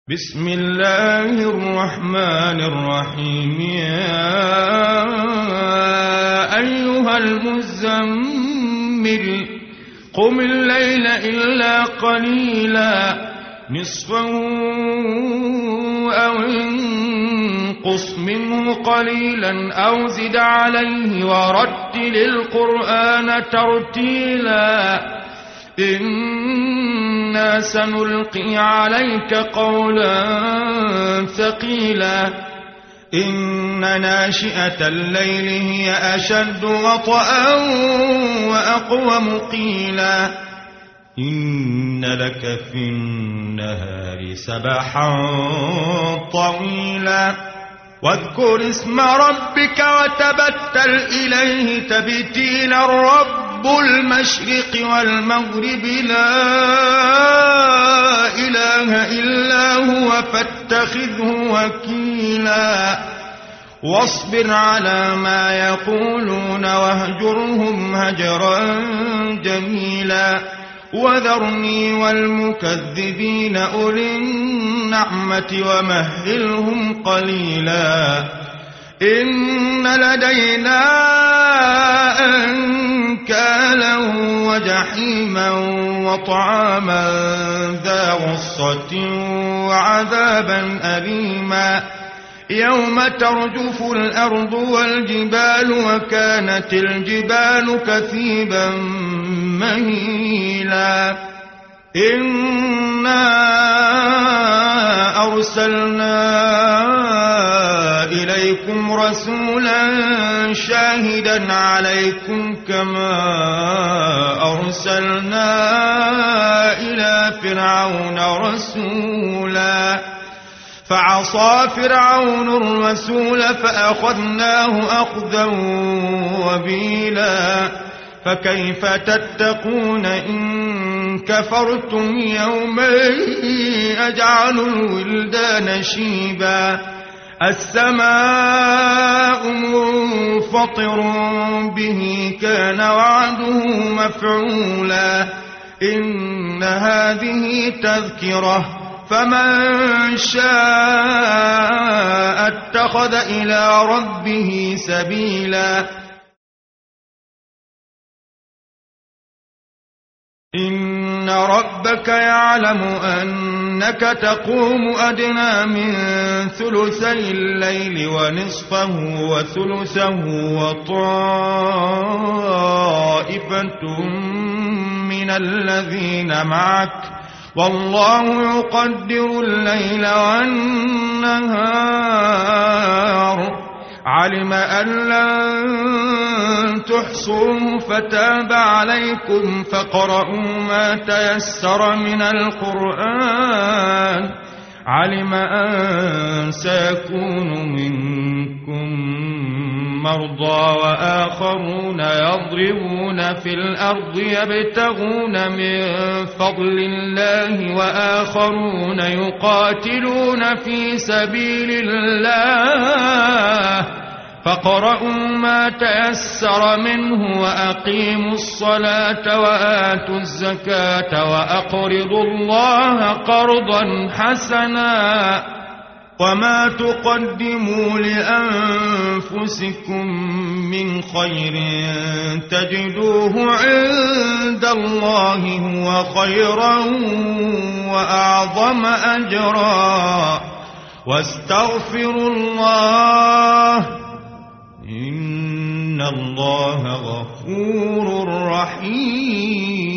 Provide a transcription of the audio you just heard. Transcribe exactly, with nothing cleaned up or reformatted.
بسم الله الرحمن الرحيم. يا أيها المزمل قم الليل إلا قليلا نصفه أو انقص منه قليلا أو زد عليه ورتل القرآن ترتيلا إنا سنلقي عليك قولا ثقيلا إن ناشئة الليل هي أشد وطئا وأقوم قيلا إن لك في النهار سبحا طويلا واذكر اسم ربك وتبتل إليه تبتيلا رب المشرق والمغرب لا إله إلا هو فاتخذه وكيلا واصبر على ما يقولون واهجرهم هجرا جميلا وذرني والمكذبين أولي النعمة ومهلهم قليلا إن لدينا أنكالا وجحيما وطعاما ذا غصة وعذابا أليما يوم ترجف الأرض والجبال وكانت الجبال كثيبا مهيلا إنا أرسلنا إليكم رسولا شاهدا عليكم كما أرسلنا إلى فرعون رسولا فعصى فرعون الرسول فأخذناه أخذا وبيلا فكيف تتقون إن كفرتم يوما أجعل الولدان شيبا السماء منفطر به كان وعده مفعولا إن هذه تذكرة فمن شاء اتخذ إلى ربه سبيلا إن ربك يعلم أنك تقوم أدنى من ثلثي الليل ونصفه وثلثه وطائفة من الذين معك والله يقدر الليل والنهار علم أن لن تحصوه فتاب عليكم فاقرؤوا ما تيسر من القرآن علم أن سيكون منكم مرضى وآخرون يضربون في الأرض يبتغون من فضل الله وآخرون يقاتلون في سبيل الله فاقرؤوا ما تيسر منه وأقيموا الصلاة وآتوا الزكاة وأقرضوا الله قرضا حسنا وما تقدموا لأنفسكم من خير تجدوه عند الله هو خيرا وأعظم أجرا واستغفروا الله إن الله غفور رحيم.